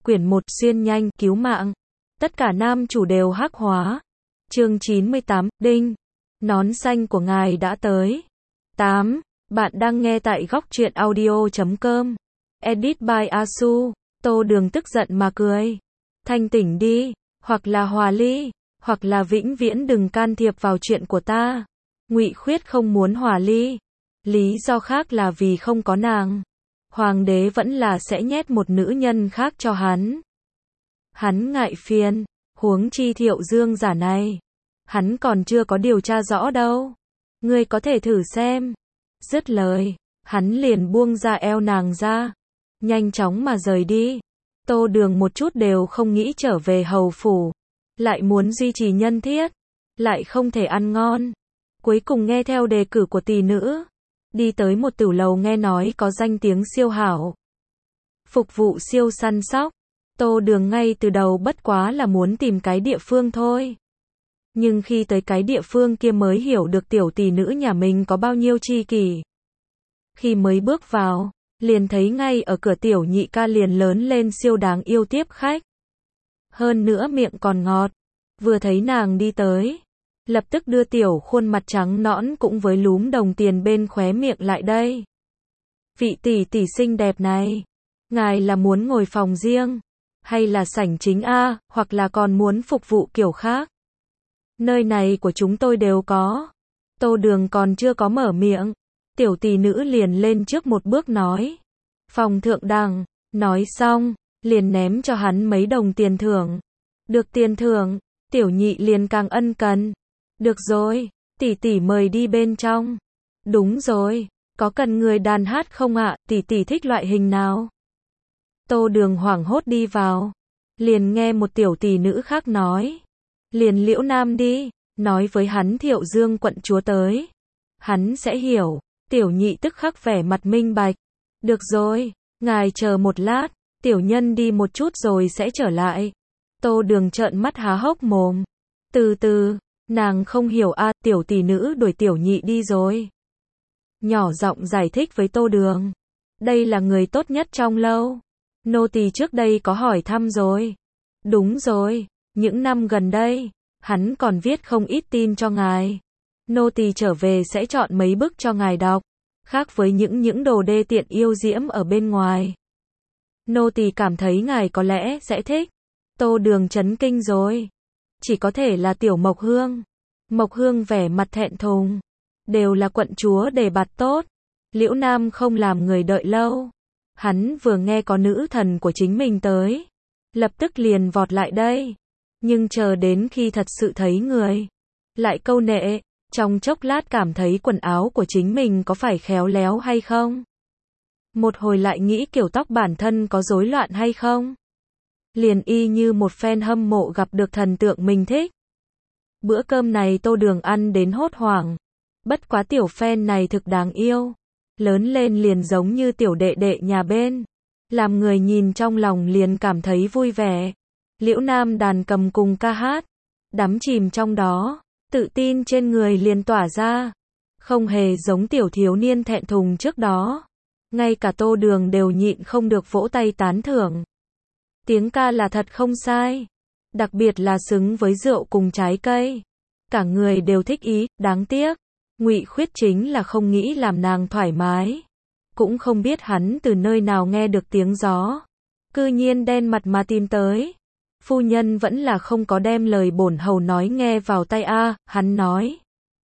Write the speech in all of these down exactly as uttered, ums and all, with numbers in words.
Quyển một xuyên nhanh, cứu mạng. Tất cả nam chủ đều hắc hóa. Chương chín mươi tám, đinh. Nón xanh của ngài đã tới. tám. Bạn đang nghe tại góc truyện audio chấm com. Edit by Asu. Tô Đường tức giận mà cười. Thanh tỉnh đi, hoặc là hòa ly, hoặc là vĩnh viễn đừng can thiệp vào chuyện của ta. Ngụy Khuyết không muốn hòa ly. Lý do khác là vì không có nàng. Hoàng đế vẫn là sẽ nhét một nữ nhân khác cho hắn. Hắn ngại phiền, huống chi Thiệu Dương giả này. Hắn còn chưa có điều tra rõ đâu. Ngươi có thể thử xem. Dứt lời, hắn liền buông ra eo nàng ra. Nhanh chóng mà rời đi. Tô Đường một chút đều không nghĩ trở về hầu phủ. Lại muốn duy trì nhân thiết. Lại không thể ăn ngon. Cuối cùng nghe theo đề cử của tỷ nữ. Đi tới một tử lầu nghe nói có danh tiếng siêu hảo. Phục vụ siêu săn sóc. Tô Đường ngay từ đầu bất quá là muốn tìm cái địa phương thôi. Nhưng khi tới cái địa phương kia mới hiểu được tiểu tỷ nữ nhà mình có bao nhiêu tri kỷ. Khi mới bước vào, liền thấy ngay ở cửa tiểu nhị ca liền lớn lên siêu đáng yêu tiếp khách. Hơn nữa miệng còn ngọt. Vừa thấy nàng đi tới, lập tức đưa tiểu khuôn mặt trắng nõn cũng với lúm đồng tiền bên khóe miệng lại đây. Vị tỷ tỷ xinh đẹp này, ngài là muốn ngồi phòng riêng, hay là sảnh chính a, hoặc là còn muốn phục vụ kiểu khác? Nơi này của chúng tôi đều có. Tô Đường còn chưa có mở miệng, tiểu tỷ nữ liền lên trước một bước nói. Phòng thượng đẳng, nói xong, liền ném cho hắn mấy đồng tiền thưởng. Được tiền thưởng, tiểu nhị liền càng ân cần. Được rồi, tỷ tỷ mời đi bên trong. Đúng rồi, có cần người đàn hát không ạ, tỷ tỷ thích loại hình nào? Tô Đường hoảng hốt đi vào, liền nghe một tiểu tỷ nữ khác nói. Liền Liễu Nam đi, nói với hắn Thiệu Dương quận chúa tới. Hắn sẽ hiểu, tiểu nhị tức khắc vẻ mặt minh bạch. Được rồi, ngài chờ một lát, tiểu nhân đi một chút rồi sẽ trở lại. Tô Đường trợn mắt há hốc mồm. Từ từ, nàng không hiểu a, tiểu tỷ nữ đuổi tiểu nhị đi rồi. Nhỏ giọng giải thích với Tô Đường. Đây là người tốt nhất trong lâu. Nô tỳ trước đây có hỏi thăm rồi. Đúng rồi, những năm gần đây, hắn còn viết không ít tin cho ngài. Nô tỳ trở về sẽ chọn mấy bức cho ngài đọc. Khác với những những đồ đê tiện yêu diễm ở bên ngoài. Nô tỳ cảm thấy ngài có lẽ sẽ thích. Tô Đường chấn kinh rồi. Chỉ có thể là tiểu Mộc Hương. Mộc Hương vẻ mặt thẹn thùng. Đều là quận chúa đề bạt tốt. Liễu Nam không làm người đợi lâu. Hắn vừa nghe có nữ thần của chính mình tới, lập tức liền vọt lại đây. Nhưng chờ đến khi thật sự thấy người, lại câu nệ, trong chốc lát cảm thấy quần áo của chính mình có phải khéo léo hay không. Một hồi lại nghĩ kiểu tóc bản thân có rối loạn hay không. Liền y như một fan hâm mộ gặp được thần tượng mình thích. Bữa cơm này Tô Đường ăn đến hốt hoảng. Bất quá tiểu fan này thực đáng yêu. Lớn lên liền giống như tiểu đệ đệ nhà bên. Làm người nhìn trong lòng liền cảm thấy vui vẻ. Liễu Nam đàn cầm cùng ca hát. Đắm chìm trong đó. Tự tin trên người liền tỏa ra. Không hề giống tiểu thiếu niên thẹn thùng trước đó. Ngay cả Tô Đường đều nhịn không được vỗ tay tán thưởng. Tiếng ca là thật không sai. Đặc biệt là xứng với rượu cùng trái cây. Cả người đều thích ý, đáng tiếc. Ngụy Khuyết chính là không nghĩ làm nàng thoải mái. Cũng không biết hắn từ nơi nào nghe được tiếng gió. Cư nhiên đen mặt mà tìm tới. Phu nhân vẫn là không có đem lời bổn hầu nói nghe vào tai a, hắn nói.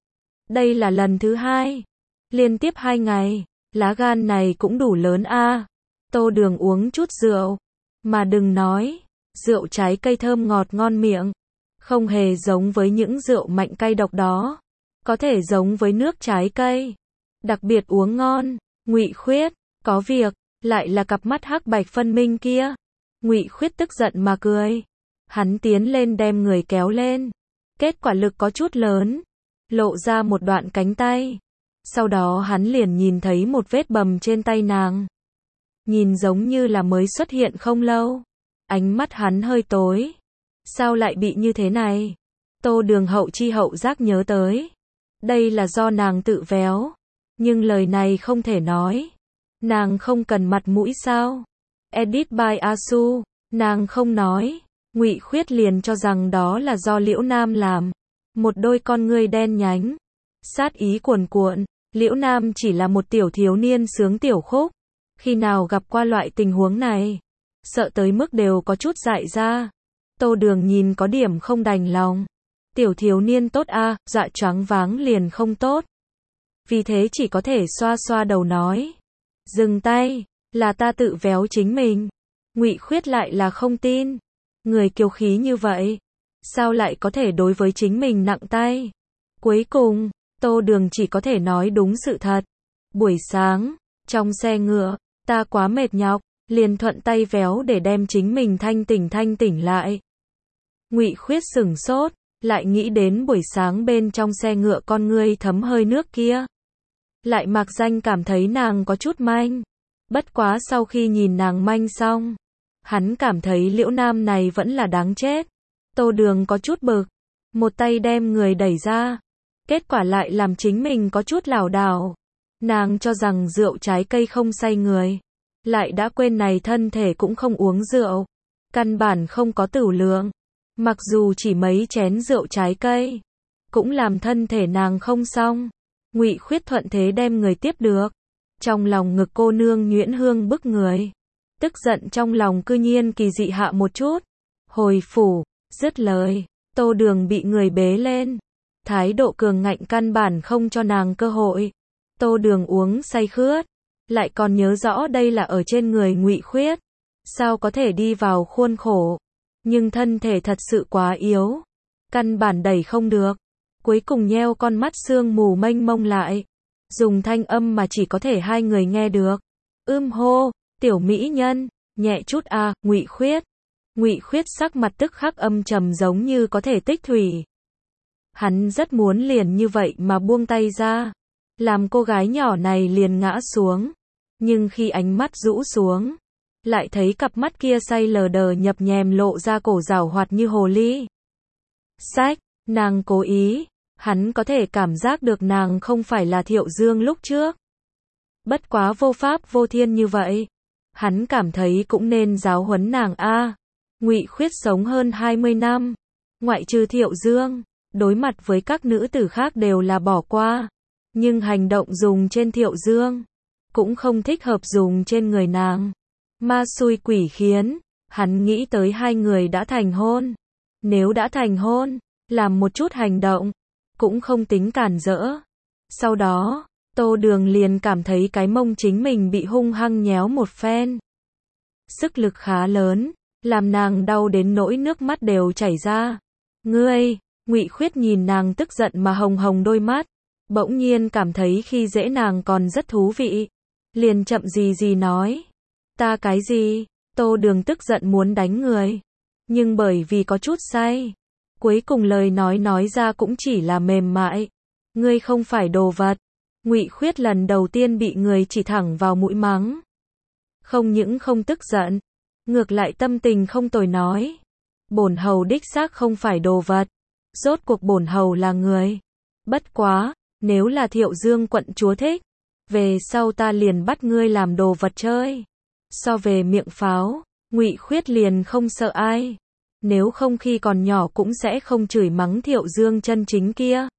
Đây là lần thứ hai. Liên tiếp hai ngày. Lá gan này cũng đủ lớn a. Tô Đường uống chút rượu. Mà đừng nói. Rượu trái cây thơm ngọt ngon miệng. Không hề giống với những rượu mạnh cay độc đó. Có thể giống với nước trái cây. Đặc biệt uống ngon. Ngụy Khuyết, có việc, lại là cặp mắt hắc bạch phân minh kia. Ngụy Khuyết tức giận mà cười. Hắn tiến lên đem người kéo lên. Kết quả lực có chút lớn. Lộ ra một đoạn cánh tay. Sau đó hắn liền nhìn thấy một vết bầm trên tay nàng. Nhìn giống như là mới xuất hiện không lâu. Ánh mắt hắn hơi tối. Sao lại bị như thế này? Tô Đường hậu chi hậu giác nhớ tới. Đây là do nàng tự véo. Nhưng lời này không thể nói. Nàng không cần mặt mũi sao? Edit by Asu. Nàng không nói, Ngụy Khuyết liền cho rằng đó là do Liễu Nam làm. Một đôi con ngươi đen nhánh, sát ý cuồn cuộn, Liễu Nam chỉ là một tiểu thiếu niên sướng tiểu khúc, khi nào gặp qua loại tình huống này, sợ tới mức đều có chút dại ra. Tô Đường nhìn có điểm không đành lòng. Tiểu thiếu niên tốt a, à, dọa choáng váng liền không tốt. Vì thế chỉ có thể xoa xoa đầu nói, dừng tay, là ta tự véo chính mình. Ngụy Khuyết lại là không tin, người kiêu khí như vậy, sao lại có thể đối với chính mình nặng tay. Cuối cùng, Tô Đường chỉ có thể nói đúng sự thật. Buổi sáng, trong xe ngựa, ta quá mệt nhọc, liền thuận tay véo để đem chính mình thanh tỉnh thanh tỉnh lại. Ngụy Khuyết sửng sốt, lại nghĩ đến buổi sáng bên trong xe ngựa con ngươi thấm hơi nước kia. Lại mặc danh cảm thấy nàng có chút manh. Bất quá sau khi nhìn nàng manh xong, hắn cảm thấy Liễu Nam này vẫn là đáng chết. Tô Đường có chút bực, một tay đem người đẩy ra. Kết quả lại làm chính mình có chút lảo đảo. Nàng cho rằng rượu trái cây không say người, lại đã quên này thân thể cũng không uống rượu, căn bản không có tửu lượng. Mặc dù chỉ mấy chén rượu trái cây, cũng làm thân thể nàng không xong. Ngụy Khuyết thuận thế đem người tiếp được. Trong lòng ngực cô nương nhuyễn hương bức người. Tức giận trong lòng cư nhiên kỳ dị hạ một chút. Hồi phủ, dứt lời, Tô Đường bị người bế lên. Thái độ cường ngạnh căn bản không cho nàng cơ hội. Tô Đường uống say khướt, lại còn nhớ rõ đây là ở trên người Ngụy Khuyết. Sao có thể đi vào khuôn khổ. Nhưng thân thể thật sự quá yếu, căn bản đẩy không được. Cuối cùng nheo con mắt sương mù mênh mông lại, dùng thanh âm mà chỉ có thể hai người nghe được. Ưm hô, tiểu mỹ nhân, nhẹ chút a, à, Ngụy Khuyết. Ngụy Khuyết sắc mặt tức khắc âm trầm giống như có thể tích thủy. Hắn rất muốn liền như vậy mà buông tay ra, làm cô gái nhỏ này liền ngã xuống. Nhưng khi ánh mắt rũ xuống, lại thấy cặp mắt kia say lờ đờ nhập nhèm lộ ra cổ giảo hoạt như hồ ly. Sách, nàng cố ý, hắn có thể cảm giác được nàng không phải là Thiệu Dương lúc trước. Bất quá vô pháp vô thiên như vậy, hắn cảm thấy cũng nên giáo huấn nàng a. À, Ngụy Khuyết sống hơn hai mươi năm, ngoại trừ Thiệu Dương, đối mặt với các nữ tử khác đều là bỏ qua, nhưng hành động dùng trên Thiệu Dương cũng không thích hợp dùng trên người nàng. Ma xui quỷ khiến, hắn nghĩ tới hai người đã thành hôn. Nếu đã thành hôn, làm một chút hành động, cũng không tính cản rỡ. Sau đó, Tô Đường liền cảm thấy cái mông chính mình bị hung hăng nhéo một phen. Sức lực khá lớn, làm nàng đau đến nỗi nước mắt đều chảy ra. Ngươi, Ngụy Khuyết nhìn nàng tức giận mà hồng hồng đôi mắt, bỗng nhiên cảm thấy khi dễ nàng còn rất thú vị. Liền chậm gì gì nói. Ta cái gì? Tô Đường tức giận muốn đánh người. Nhưng bởi vì có chút say, cuối cùng lời nói nói ra cũng chỉ là mềm mại. Ngươi không phải đồ vật. Ngụy Khuyết lần đầu tiên bị người chỉ thẳng vào mũi mắng. Không những không tức giận, ngược lại tâm tình không tồi nói. Bổn hầu đích xác không phải đồ vật. Rốt cuộc bổn hầu là người. Bất quá, nếu là Thiệu Dương quận chúa thích, về sau ta liền bắt ngươi làm đồ vật chơi. So về miệng pháo, Ngụy Khuyết liền không sợ ai. Nếu không khi còn nhỏ cũng sẽ không chửi mắng Thiệu Dương chân chính kia.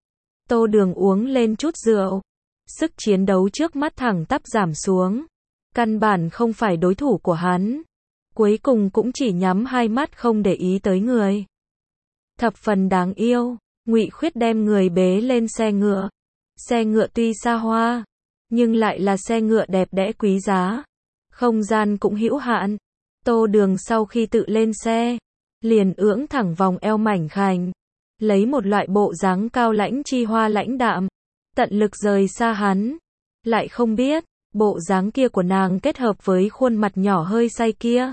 Tô Đường uống lên chút rượu, sức chiến đấu trước mắt thẳng tắp giảm xuống, căn bản không phải đối thủ của hắn. Cuối cùng cũng chỉ nhắm hai mắt không để ý tới người. Thập phần đáng yêu, Ngụy Khuyết đem người bế lên xe ngựa. Xe ngựa tuy xa hoa, nhưng lại là xe ngựa đẹp đẽ quý giá. Không gian cũng hữu hạn. Tô Đường sau khi tự lên xe, liền ưỡng thẳng vòng eo mảnh khảnh, lấy một loại bộ dáng cao lãnh chi hoa lãnh đạm, tận lực rời xa hắn. Lại không biết, bộ dáng kia của nàng kết hợp với khuôn mặt nhỏ hơi say kia,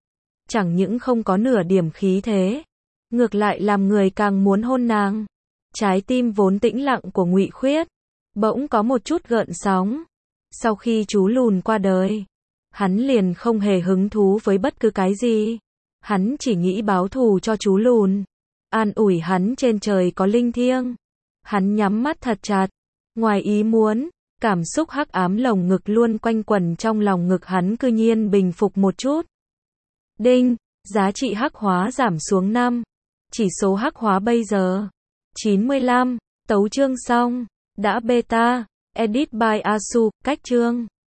chẳng những không có nửa điểm khí thế, ngược lại làm người càng muốn hôn nàng. Trái tim vốn tĩnh lặng của Ngụy Khuyết bỗng có một chút gợn sóng. Sau khi chú lùn qua đời, hắn liền không hề hứng thú với bất cứ cái gì. Hắn chỉ nghĩ báo thù cho chú lùn, an ủi hắn trên trời có linh thiêng. Hắn nhắm mắt thật chặt, ngoài ý muốn, cảm xúc hắc ám lồng ngực luôn quanh quẩn trong lòng ngực hắn cư nhiên bình phục một chút. Đinh, giá trị hắc hóa giảm xuống năm. Chỉ số hắc hóa bây giờ chín mươi lăm. Tấu chương xong. Đã beta. Edit by Asu. Cách chương